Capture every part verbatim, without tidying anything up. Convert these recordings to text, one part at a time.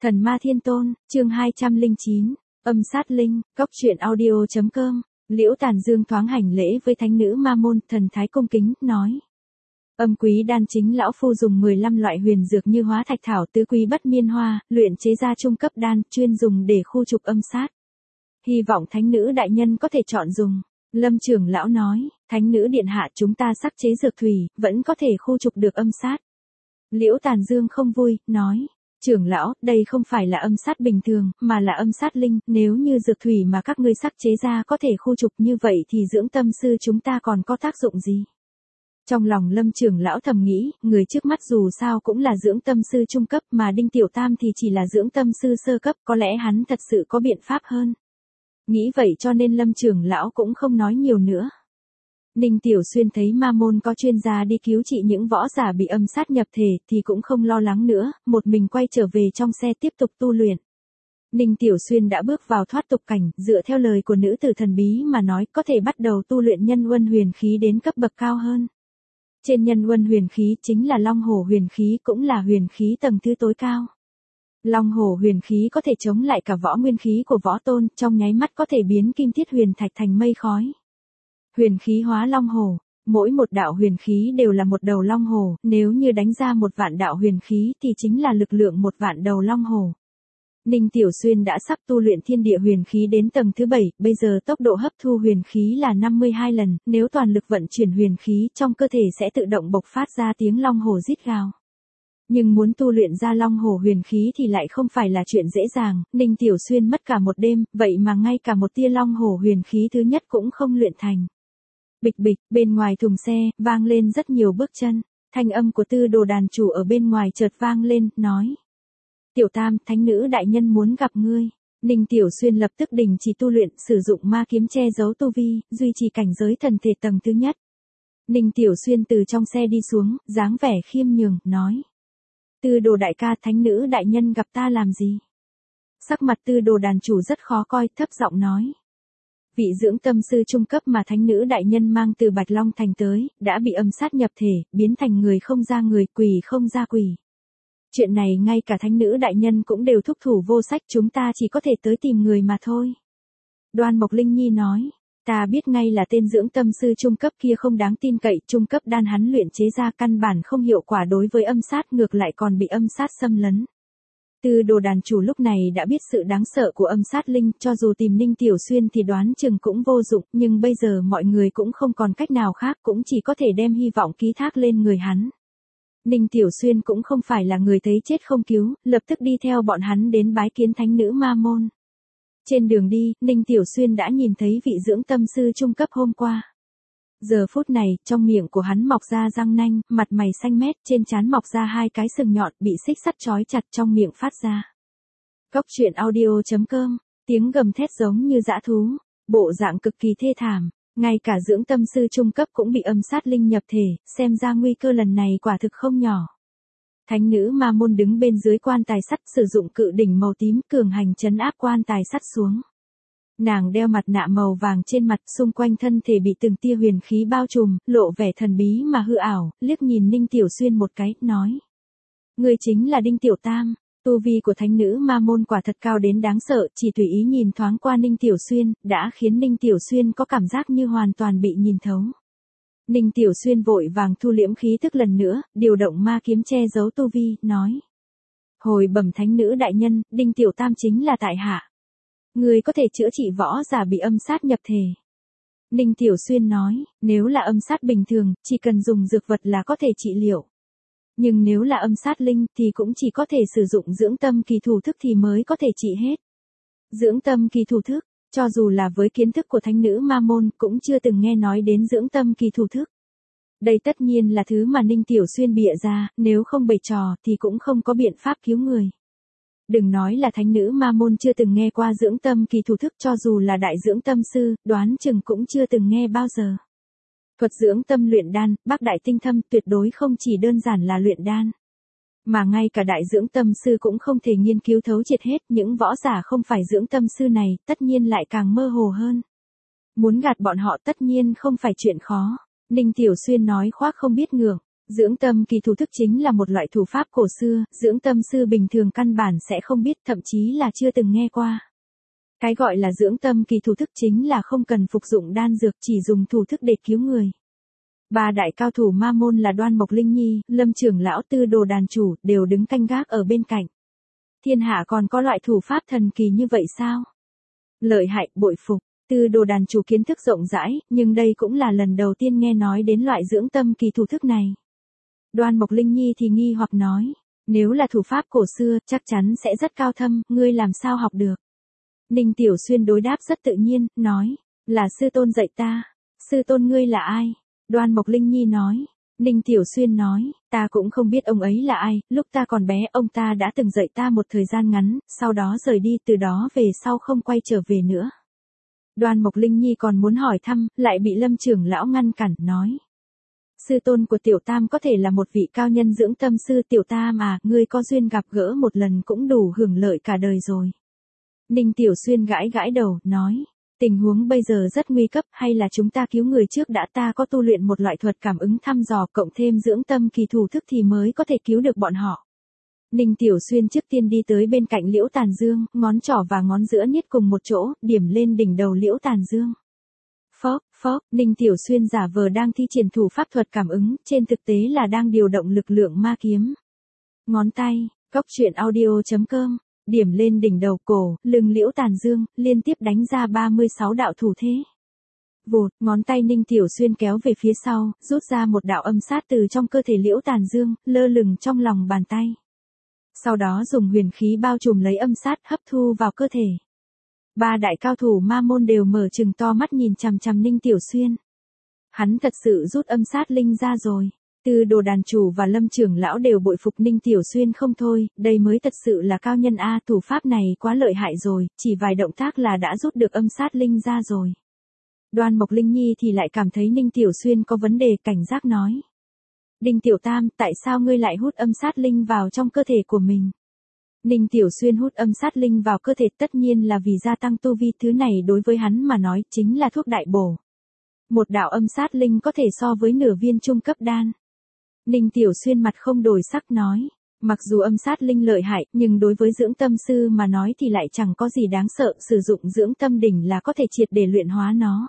Thần Ma Thiên Tôn, chương hai trăm lẻ chín, âm sát linh, cóc truyện audio.com, Liễu Tàn Dương thoáng hành lễ với thánh nữ Ma Môn, thần thái cung kính, nói. Âm quý đan chính lão phu dùng mười lăm loại huyền dược như hóa thạch thảo, tứ quý bất miên hoa, luyện chế ra trung cấp đan, chuyên dùng để khu trục âm sát. Hy vọng thánh nữ đại nhân có thể chọn dùng. Lâm trưởng lão nói, thánh nữ điện hạ chúng ta sắc chế dược thủy, vẫn có thể khu trục được âm sát. Liễu Tàn Dương không vui, nói. Trưởng lão, đây không phải là âm sát bình thường, mà là âm sát linh, nếu như dược thủy mà các ngươi sắc chế ra có thể khu trục như vậy thì dưỡng tâm sư chúng ta còn có tác dụng gì? Trong lòng Lâm trưởng lão thầm nghĩ, người trước mắt dù sao cũng là dưỡng tâm sư trung cấp mà Đinh Tiểu Tam thì chỉ là dưỡng tâm sư sơ cấp, có lẽ hắn thật sự có biện pháp hơn. Nghĩ vậy cho nên Lâm trưởng lão cũng không nói nhiều nữa. Ninh Tiểu Xuyên thấy Ma Môn có chuyên gia đi cứu trị những võ giả bị âm sát nhập thể thì cũng không lo lắng nữa, một mình quay trở về trong xe tiếp tục tu luyện. Ninh Tiểu Xuyên đã bước vào thoát tục cảnh, dựa theo lời của nữ tử thần bí mà nói có thể bắt đầu tu luyện nhân huân huyền khí đến cấp bậc cao hơn. Trên nhân huân huyền khí chính là long hổ huyền khí, cũng là huyền khí tầng thứ tối cao. Long hổ huyền khí có thể chống lại cả võ nguyên khí của võ tôn, trong nháy mắt có thể biến kim thiết huyền thạch thành mây khói. Huyền khí hóa long hổ, mỗi một đạo huyền khí đều là một đầu long hổ, nếu như đánh ra một vạn đạo huyền khí thì chính là lực lượng một vạn đầu long hổ. Ninh Tiểu Xuyên đã sắp tu luyện thiên địa huyền khí đến tầng thứ bảy, bây giờ tốc độ hấp thu huyền khí là năm mươi hai lần, nếu toàn lực vận chuyển huyền khí trong cơ thể sẽ tự động bộc phát ra tiếng long hổ rít gào. Nhưng muốn tu luyện ra long hổ huyền khí thì lại không phải là chuyện dễ dàng, Ninh Tiểu Xuyên mất cả một đêm, vậy mà ngay cả một tia long hổ huyền khí thứ nhất cũng không luyện thành. Bịch bịch, bên ngoài thùng xe, vang lên rất nhiều bước chân, thanh âm của Tư Đồ đàn chủ ở bên ngoài chợt vang lên, nói. Tiểu Tam, thánh nữ đại nhân muốn gặp ngươi. Ninh Tiểu Xuyên lập tức đình chỉ tu luyện, sử dụng ma kiếm che giấu tu vi, duy trì cảnh giới thần thể tầng thứ nhất. Ninh Tiểu Xuyên từ trong xe đi xuống, dáng vẻ khiêm nhường, nói. Tư Đồ đại ca, thánh nữ đại nhân gặp ta làm gì? Sắc mặt Tư Đồ đàn chủ rất khó coi, thấp giọng nói. Vị dưỡng tâm sư trung cấp mà thánh nữ đại nhân mang từ Bạch Long Thành tới, đã bị âm sát nhập thể, biến thành người không ra người, quỷ không ra quỷ. Chuyện này ngay cả thánh nữ đại nhân cũng đều thúc thủ vô sách, chúng ta chỉ có thể tới tìm người mà thôi. Đoan Mộc Linh Nhi nói, ta biết ngay là tên dưỡng tâm sư trung cấp kia không đáng tin cậy, trung cấp đan hắn luyện chế ra căn bản không hiệu quả đối với âm sát, ngược lại còn bị âm sát xâm lấn. Tư Đồ đàn chủ lúc này đã biết sự đáng sợ của âm sát linh, cho dù tìm Ninh Tiểu Xuyên thì đoán chừng cũng vô dụng, nhưng bây giờ mọi người cũng không còn cách nào khác, cũng chỉ có thể đem hy vọng ký thác lên người hắn. Ninh Tiểu Xuyên cũng không phải là người thấy chết không cứu, lập tức đi theo bọn hắn đến bái kiến thánh nữ Ma Môn. Trên đường đi, Ninh Tiểu Xuyên đã nhìn thấy vị dưỡng tâm sư trung cấp hôm qua. Giờ phút này, trong miệng của hắn mọc ra răng nanh, mặt mày xanh mét, trên trán mọc ra hai cái sừng nhọn, bị xích sắt trói chặt trong miệng phát ra. Cóc truyện audio.com, tiếng gầm thét giống như dã thú, bộ dạng cực kỳ thê thảm, ngay cả dưỡng tâm sư trung cấp cũng bị âm sát linh nhập thể, xem ra nguy cơ lần này quả thực không nhỏ. Thánh nữ Ma Môn đứng bên dưới quan tài sắt, sử dụng cự đỉnh màu tím cường hành trấn áp quan tài sắt xuống. Nàng đeo mặt nạ màu vàng trên mặt, xung quanh thân thể bị từng tia huyền khí bao trùm, lộ vẻ thần bí mà hư ảo, liếc nhìn Ninh Tiểu Xuyên một cái, nói. Người chính là Đinh Tiểu Tam, tu vi của thánh nữ Ma Môn quả thật cao đến đáng sợ, chỉ tùy ý nhìn thoáng qua Ninh Tiểu Xuyên, đã khiến Ninh Tiểu Xuyên có cảm giác như hoàn toàn bị nhìn thấu. Ninh Tiểu Xuyên vội vàng thu liễm khí tức lần nữa, điều động ma kiếm che giấu tu vi, nói. Hồi bẩm thánh nữ đại nhân, Đinh Tiểu Tam chính là tại hạ. Người có thể chữa trị võ giả bị âm sát nhập thể. Ninh Tiểu Xuyên nói, nếu là âm sát bình thường, chỉ cần dùng dược vật là có thể trị liệu. Nhưng nếu là âm sát linh thì cũng chỉ có thể sử dụng dưỡng tâm kỳ thủ thức thì mới có thể trị hết. Dưỡng tâm kỳ thủ thức, cho dù là với kiến thức của thánh nữ Ma Môn cũng chưa từng nghe nói đến dưỡng tâm kỳ thủ thức. Đây tất nhiên là thứ mà Ninh Tiểu Xuyên bịa ra, nếu không bày trò thì cũng không có biện pháp cứu người. Đừng nói là thánh nữ Ma Môn chưa từng nghe qua dưỡng tâm kỳ thủ thức, cho dù là đại dưỡng tâm sư, đoán chừng cũng chưa từng nghe bao giờ. Thuật dưỡng tâm luyện đan, bác đại tinh thâm, tuyệt đối không chỉ đơn giản là luyện đan. Mà ngay cả đại dưỡng tâm sư cũng không thể nghiên cứu thấu triệt hết, những võ giả không phải dưỡng tâm sư này, tất nhiên lại càng mơ hồ hơn. Muốn gạt bọn họ tất nhiên không phải chuyện khó. Ninh Tiểu Xuyên nói khoác không biết ngượng. Dưỡng tâm kỳ thủ thức chính là một loại thủ pháp cổ xưa, dưỡng tâm sư bình thường căn bản sẽ không biết, thậm chí là chưa từng nghe qua. Cái gọi là dưỡng tâm kỳ thủ thức chính là không cần phục dụng đan dược, chỉ dùng thủ thức để cứu người. Ba đại cao thủ ma môn là Đoan Mộc Linh Nhi, Lâm trưởng lão, Tư Đồ đàn chủ, đều đứng canh gác ở bên cạnh. Thiên hạ còn có loại thủ pháp thần kỳ như vậy sao? Lợi hại, bội phục. Tư Đồ đàn chủ kiến thức rộng rãi, nhưng đây cũng là lần đầu tiên nghe nói đến loại dưỡng tâm kỳ thủ thức này. Đoan Mộc Linh Nhi thì nghi hoặc nói, nếu là thủ pháp cổ xưa, chắc chắn sẽ rất cao thâm, ngươi làm sao học được? Ninh Tiểu Xuyên đối đáp rất tự nhiên, nói, là sư tôn dạy ta. Sư tôn ngươi là ai? Đoan Mộc Linh Nhi nói. Ninh Tiểu Xuyên nói, ta cũng không biết ông ấy là ai, lúc ta còn bé ông ta đã từng dạy ta một thời gian ngắn, sau đó rời đi, từ đó về sau không quay trở về nữa. Đoan Mộc Linh Nhi còn muốn hỏi thăm, lại bị Lâm trưởng lão ngăn cản, nói. Sư tôn của Tiểu Tam có thể là một vị cao nhân dưỡng tâm sư. Tiểu Tam à, ngươi có duyên gặp gỡ một lần cũng đủ hưởng lợi cả đời rồi. Ninh Tiểu Xuyên gãi gãi đầu, nói, tình huống bây giờ rất nguy cấp, hay là chúng ta cứu người trước đã, ta có tu luyện một loại thuật cảm ứng thăm dò, cộng thêm dưỡng tâm kỳ thủ thức thì mới có thể cứu được bọn họ. Ninh Tiểu Xuyên trước tiên đi tới bên cạnh Liễu Tàn Dương, ngón trỏ và ngón giữa niết cùng một chỗ, điểm lên đỉnh đầu Liễu Tàn Dương. Phốc, phốc, Ninh Tiểu Xuyên giả vờ đang thi triển thủ pháp thuật cảm ứng, trên thực tế là đang điều động lực lượng ma kiếm. Ngón tay, Cốc Truyện Audio chấm com, điểm lên đỉnh đầu, cổ, lưng Liễu Tàn Dương, liên tiếp đánh ra ba mươi sáu đạo thủ thế. Vụt, ngón tay Ninh Tiểu Xuyên kéo về phía sau, rút ra một đạo âm sát từ trong cơ thể Liễu Tàn Dương, lơ lửng trong lòng bàn tay. Sau đó dùng huyền khí bao trùm lấy âm sát, hấp thu vào cơ thể. Ba đại cao thủ ma môn đều mở trừng to mắt nhìn chằm chằm Ninh Tiểu Xuyên. Hắn thật sự rút âm sát linh ra rồi. Tư Đồ đàn chủ và Lâm trưởng lão đều bội phục Ninh Tiểu Xuyên không thôi, đây mới thật sự là cao nhân a, thủ pháp này quá lợi hại rồi, chỉ vài động tác là đã rút được âm sát linh ra rồi. Đoan Mộc Linh Nhi thì lại cảm thấy Ninh Tiểu Xuyên có vấn đề, cảnh giác nói. Đinh Tiểu Tam, tại sao ngươi lại hút âm sát linh vào trong cơ thể của mình? Ninh Tiểu Xuyên hút âm sát linh vào cơ thể tất nhiên là vì gia tăng tu vi, thứ này đối với hắn mà nói chính là thuốc đại bổ. Một đạo âm sát linh có thể so với nửa viên trung cấp đan. Ninh Tiểu Xuyên mặt không đổi sắc nói, mặc dù âm sát linh lợi hại, nhưng đối với dưỡng tâm sư mà nói thì lại chẳng có gì đáng sợ, sử dụng dưỡng tâm đỉnh là có thể triệt để luyện hóa nó.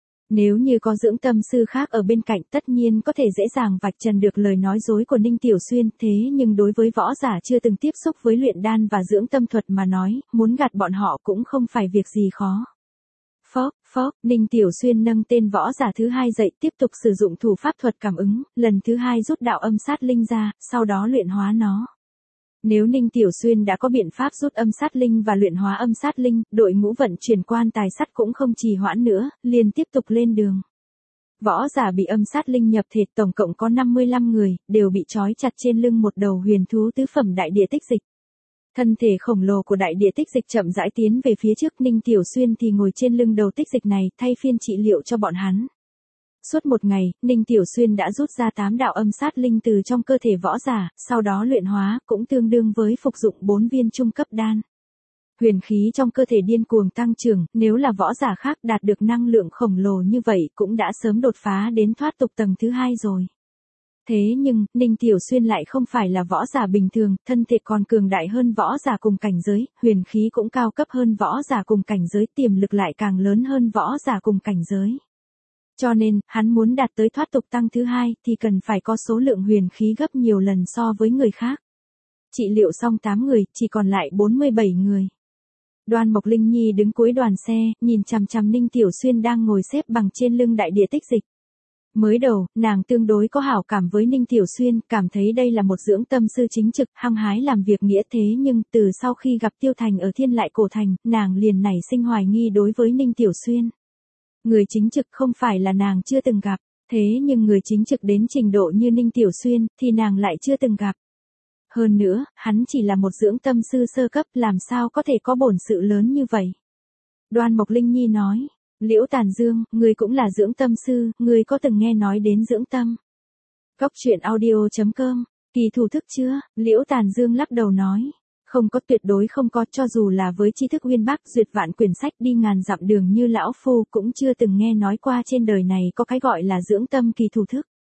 Nếu như có dưỡng tâm sư khác ở bên cạnh tất nhiên có thể dễ dàng vạch trần được lời nói dối của Ninh Tiểu Xuyên, thế nhưng đối với võ giả chưa từng tiếp xúc với luyện đan và dưỡng tâm thuật mà nói, muốn gạt bọn họ cũng không phải việc gì khó. Phốc, phốc, Ninh Tiểu Xuyên nâng tên võ giả thứ hai dậy, tiếp tục sử dụng thủ pháp thuật cảm ứng, lần thứ hai rút đạo âm sát linh ra, sau đó luyện hóa nó. Nếu Ninh Tiểu Xuyên đã có biện pháp rút âm sát linh và luyện hóa âm sát linh, đội ngũ vận chuyển quan tài sắt cũng không trì hoãn nữa, liền tiếp tục lên đường. Võ giả bị âm sát linh nhập thể tổng cộng có năm mươi lăm người, đều bị trói chặt trên lưng một đầu huyền thú tứ phẩm đại địa tích dịch. Thân thể khổng lồ của đại địa tích dịch chậm rãi tiến về phía trước, Ninh Tiểu Xuyên thì ngồi trên lưng đầu tích dịch này, thay phiên trị liệu cho bọn hắn. Suốt một ngày, Ninh Tiểu Xuyên đã rút ra tám đạo âm sát linh từ trong cơ thể võ giả, sau đó luyện hóa, cũng tương đương với phục dụng bốn viên trung cấp đan. Huyền khí trong cơ thể điên cuồng tăng trưởng, nếu là võ giả khác đạt được năng lượng khổng lồ như vậy cũng đã sớm đột phá đến thoát tục tầng thứ hai rồi. Thế nhưng, Ninh Tiểu Xuyên lại không phải là võ giả bình thường, thân thể còn cường đại hơn võ giả cùng cảnh giới, huyền khí cũng cao cấp hơn võ giả cùng cảnh giới, tiềm lực lại càng lớn hơn võ giả cùng cảnh giới. Cho nên, hắn muốn đạt tới thoát tục tăng thứ hai, thì cần phải có số lượng huyền khí gấp nhiều lần so với người khác. Trị liệu xong tám người, chỉ còn lại bốn mươi bảy người. Đoan Mộc Linh Nhi đứng cuối đoàn xe, nhìn chằm chằm Ninh Tiểu Xuyên đang ngồi xếp bằng trên lưng đại địa tích dịch. Mới đầu, nàng tương đối có hảo cảm với Ninh Tiểu Xuyên, cảm thấy đây là một dưỡng tâm sư chính trực, hăng hái làm việc nghĩa, thế nhưng, từ sau khi gặp Tiêu Thành ở Thiên Lại Cổ Thành, nàng liền nảy sinh hoài nghi đối với Ninh Tiểu Xuyên. Người chính trực không phải là nàng chưa từng gặp, thế nhưng người chính trực đến trình độ như Ninh Tiểu Xuyên, thì nàng lại chưa từng gặp. Hơn nữa, hắn chỉ là một dưỡng tâm sư sơ cấp, làm sao có thể có bổn sự lớn như vậy. Đoan Mộc Linh Nhi nói, Liễu Tàn Dương, người cũng là dưỡng tâm sư, người có từng nghe nói đến dưỡng tâm. Cốc Truyện Audio chấm com, kỳ thủ thức chưa? Liễu Tàn Dương lắc đầu nói, không có, tuyệt đối không có, cho dù là với tri thức uyên bác duyệt vạn quyển sách đi ngàn dặm đường như lão phu cũng chưa từng nghe nói qua trên đời này có cái gọi là dưỡng tâm kỳ thủ thức.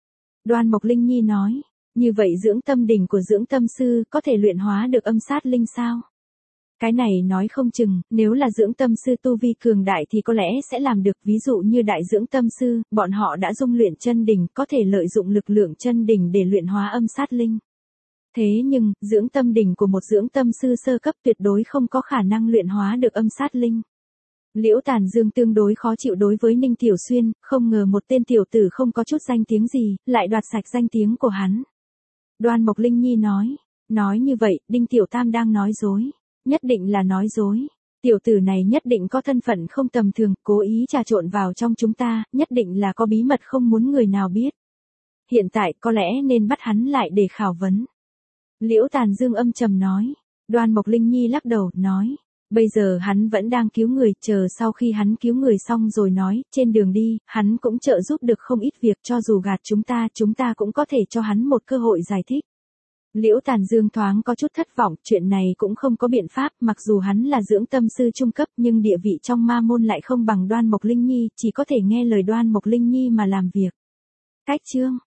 Đoan Mộc Linh Nhi nói, như vậy dưỡng tâm đỉnh của dưỡng tâm sư có thể luyện hóa được âm sát linh sao? Cái này nói không chừng, nếu là dưỡng tâm sư tu vi cường đại thì có lẽ sẽ làm được, ví dụ như đại dưỡng tâm sư, bọn họ đã dung luyện chân đỉnh, có thể lợi dụng lực lượng chân đỉnh để luyện hóa âm sát linh. Thế nhưng, dưỡng tâm đỉnh của một dưỡng tâm sư sơ cấp tuyệt đối không có khả năng luyện hóa được âm sát linh. Liễu Tàn Dương tương đối khó chịu đối với Ninh Tiểu Xuyên, không ngờ một tên tiểu tử không có chút danh tiếng gì, lại đoạt sạch danh tiếng của hắn. Đoan Mộc Linh Nhi nói, nói như vậy, Đinh Tiểu Tam đang nói dối. Nhất định là nói dối. Tiểu tử này nhất định có thân phận không tầm thường, cố ý trà trộn vào trong chúng ta, nhất định là có bí mật không muốn người nào biết. Hiện tại có lẽ nên bắt hắn lại để khảo vấn. Liễu Tàn Dương âm trầm nói. Đoan Mộc Linh Nhi lắc đầu, nói. Bây giờ hắn vẫn đang cứu người, chờ sau khi hắn cứu người xong rồi nói, trên đường đi, hắn cũng trợ giúp được không ít việc, cho dù gạt chúng ta, chúng ta cũng có thể cho hắn một cơ hội giải thích. Liễu Tàn Dương thoáng có chút thất vọng, chuyện này cũng không có biện pháp, mặc dù hắn là dưỡng tâm sư trung cấp nhưng địa vị trong ma môn lại không bằng Đoan Mộc Linh Nhi, chỉ có thể nghe lời Đoan Mộc Linh Nhi mà làm việc. Cách chương